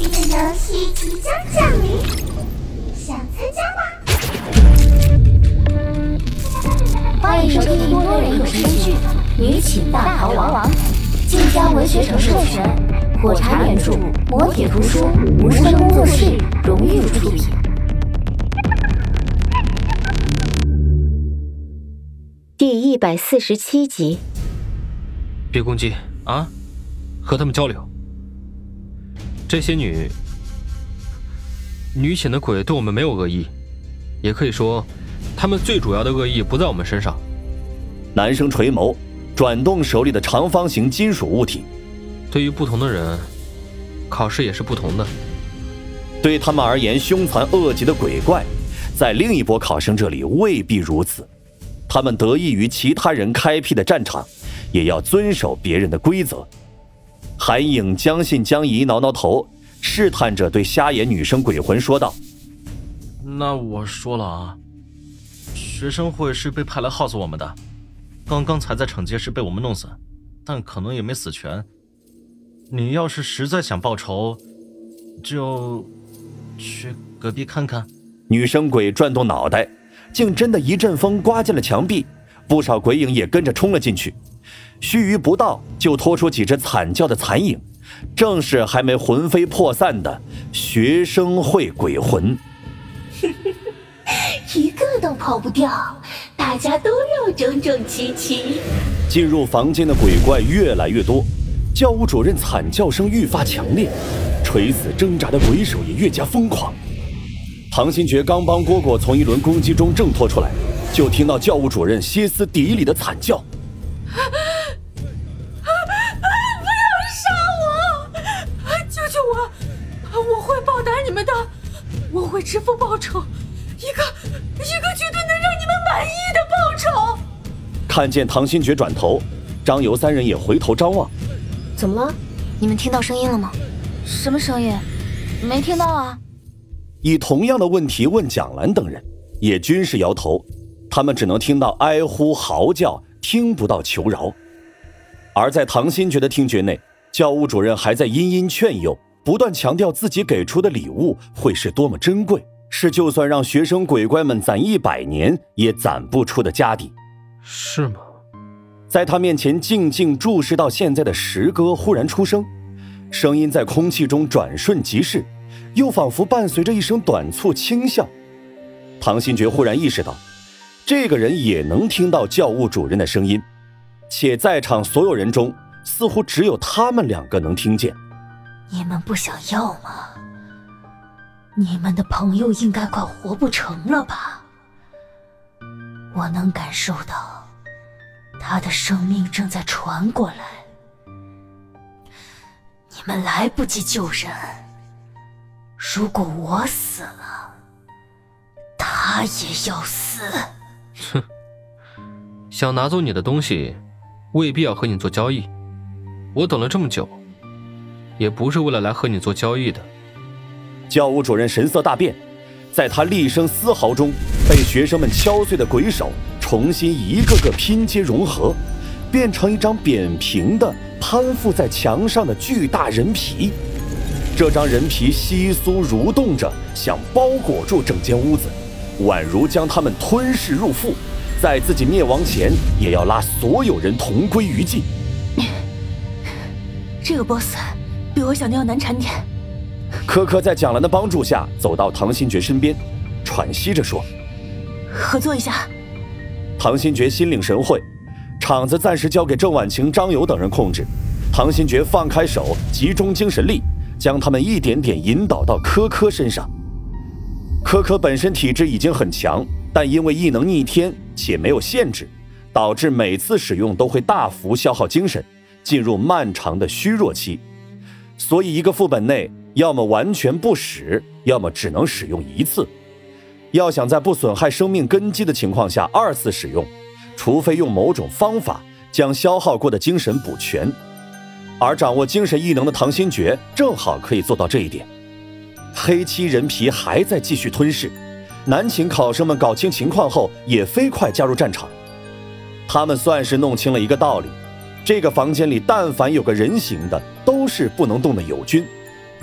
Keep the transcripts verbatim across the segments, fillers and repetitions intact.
的游戏即将降临，想参加吗？ 欢迎收听多人有声剧《女寝大逃亡》，晋江文学城授权，火柴原著，磨铁图书，无声工作室荣誉出品。第一百四十七集。 别攻击啊，和他们交流。这些女女寝的鬼对我们没有恶意，也可以说他们最主要的恶意不在我们身上。 男生垂眸，转动手里的长方形金属物体。 对于不同的人，考试也是不同的。 对他们而言，凶残恶极的鬼怪在另一波考生这里未必如此。他们得益于其他人开辟的战场，也要遵守别人的规则。韩影将信将疑，挠挠头，试探着对瞎眼女生鬼魂说道： 那我说了啊，学生会是被派来耗死我们的，刚刚才在惩戒室被我们弄死，但可能也没死全。你要是实在想报仇，就去隔壁看看。 女生鬼转动脑袋，竟真的一阵风刮进了墙壁，不少鬼影也跟着冲了进去。须臾不到，就拖出几只惨叫的残影，正是还没魂飞魄散的学生会鬼魂。 一个都跑不掉，大家都要整整齐齐。 进入房间的鬼怪越来越多，教务主任惨叫声愈发强烈，垂死挣扎的鬼手也越加疯狂。唐新觉刚帮蝈蝈从一轮攻击中挣脱出来，就听到教务主任歇斯底里的惨叫： 我会报答你们的，我会支付报酬，一个一个绝对能让你们满意的报酬。 看见唐新觉转头，张游三人也回头张望。 怎么了？你们听到声音了吗？ 什么声音？没听到啊。 以同样的问题问蒋兰等人，也均是摇头，他们只能听到哀呼嚎叫，听不到求饶。而在唐新觉的听觉内，教务主任还在殷殷劝诱，不断强调自己给出的礼物会是多么珍贵，是就算让学生鬼怪们攒一百年也攒不出的家底。 是吗？ 在他面前静静注视到现在的石哥忽然出声，声音在空气中转瞬即逝，又仿佛伴随着一声短促轻笑。唐新觉忽然意识到，这个人也能听到教务主任的声音，且在场所有人中似乎只有他们两个能听见。 你们不想要吗？你们的朋友应该快活不成了吧？我能感受到他的生命正在传过来，你们来不及救人，如果我死了，他也要死。 哼，想拿走你的东西，未必要和你做交易。我等了这么久，也不是为了来和你做交易的。 教务主任神色大变，在他厉声嘶嚎中，被学生们敲碎的鬼手重新一个个拼接融合，变成一张扁平的攀附在墙上的巨大人皮。这张人皮窸窣蠕动着，想包裹住整间屋子，宛如将他们吞噬入腹，在自己灭亡前也要拉所有人同归于尽。 这个 boss 比我想的要难缠点。 柯柯在蒋兰的帮助下走到唐新觉身边，喘息着说： 合作一下。 唐新觉心领神会，场子暂时交给郑婉晴、张友等人控制。唐新觉放开手，集中精神力，将他们一点点引导到柯柯身上。柯柯本身体质已经很强，但因为异能逆天且没有限制，导致每次使用都会大幅消耗精神，进入漫长的虚弱期。所以一个副本内要么完全不使，要么只能使用一次。要想在不损害生命根基的情况下二次使用，除非用某种方法将消耗过的精神补全，而掌握精神异能的唐新觉正好可以做到这一点。黑漆人皮还在继续吞噬，南寝考生们搞清情况后也飞快加入战场。他们算是弄清了一个道理，这个房间里但凡有个人形的都是不能动的友军，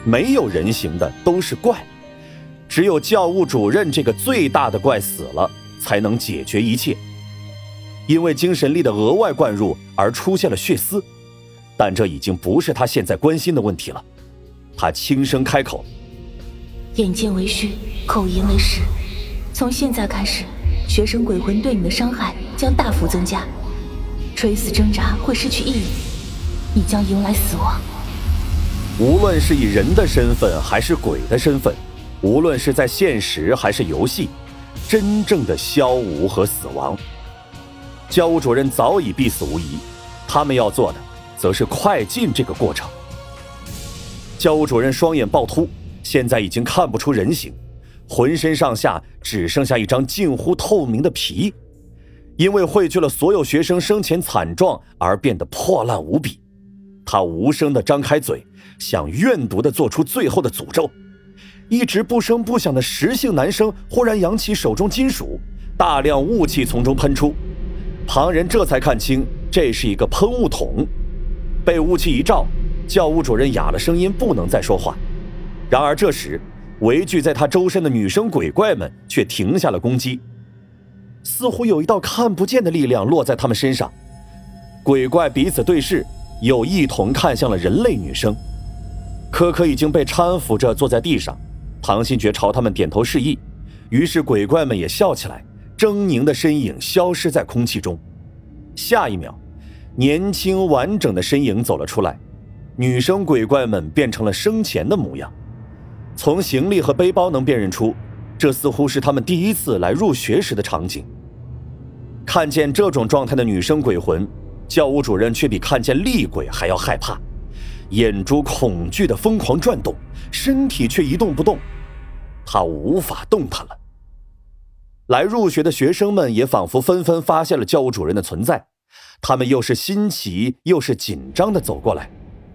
没有人形的都是怪，只有教务主任这个最大的怪死了，才能解决一切。因为精神力的额外灌入而出现了血丝，但这已经不是他现在关心的问题了。他轻声开口： 眼见为虚，口言为实，从现在开始，学生鬼魂对你的伤害将大幅增加，垂死挣扎会失去意义，你将迎来死亡。 无论是以人的身份还是鬼的身份，无论是在现实还是游戏，真正的消无和死亡，教务主任早已必死无疑，他们要做的则是快进这个过程。教务主任双眼暴突，现在已经看不出人形，浑身上下只剩下一张近乎透明的皮，因为汇聚了所有学生生前惨状而变得破烂无比。他无声地张开嘴，想怨毒地做出最后的诅咒。一直不声不响的石姓男生忽然扬起手中金属，大量雾气从中喷出，旁人这才看清这是一个喷雾筒。被雾气一照，教务主任哑了声音，不能再说话。然而这时围聚在他周身的女生鬼怪们却停下了攻击，似乎有一道看不见的力量落在他们身上。鬼怪彼此对视，又一同看向了人类女生。科科已经被搀扶着坐在地上，唐新觉朝他们点头示意，于是鬼怪们也笑起来，狰狞的身影消失在空气中。下一秒，年轻完整的身影走了出来，女生鬼怪们变成了生前的模样。从行李和背包能辨认出，这似乎是他们第一次来入学时的场景。看见这种状态的女生鬼魂，教务主任却比看见厉鬼还要害怕，眼珠恐惧地疯狂转动，身体却一动不动。他无法动弹了。来入学的学生们也仿佛纷纷发现了教务主任的存在，他们又是新奇又是紧张地走过来。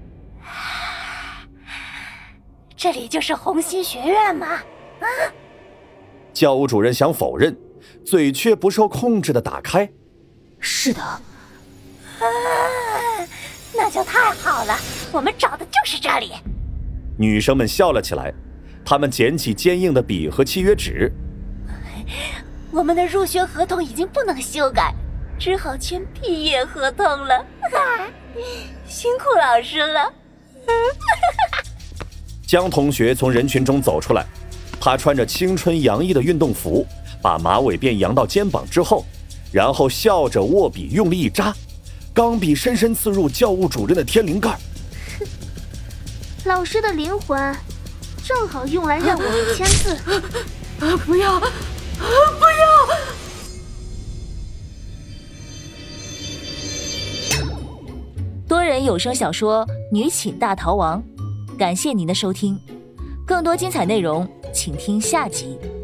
这里就是红星学院吗？啊！ 教务主任想否认，嘴却不受控制地打开。 是的。 啊，那就太好了，我们找的就是这里。 女生们笑了起来，她们捡起坚硬的笔和契约纸。 我们的入学合同已经不能修改，只好签毕业合同了。啊，辛苦老师了。 江同学从人群中走出来，他穿着青春洋溢的运动服，把马尾辫扬到肩膀之后，然后笑着握笔用力一扎，钢笔深深刺入教务主任的天灵盖。 老师的灵魂正好用来让我们签字。 啊！不要！啊！不要！ 多人有声小说《女寝大逃亡》，感谢您的收听，更多精彩内容请听下集。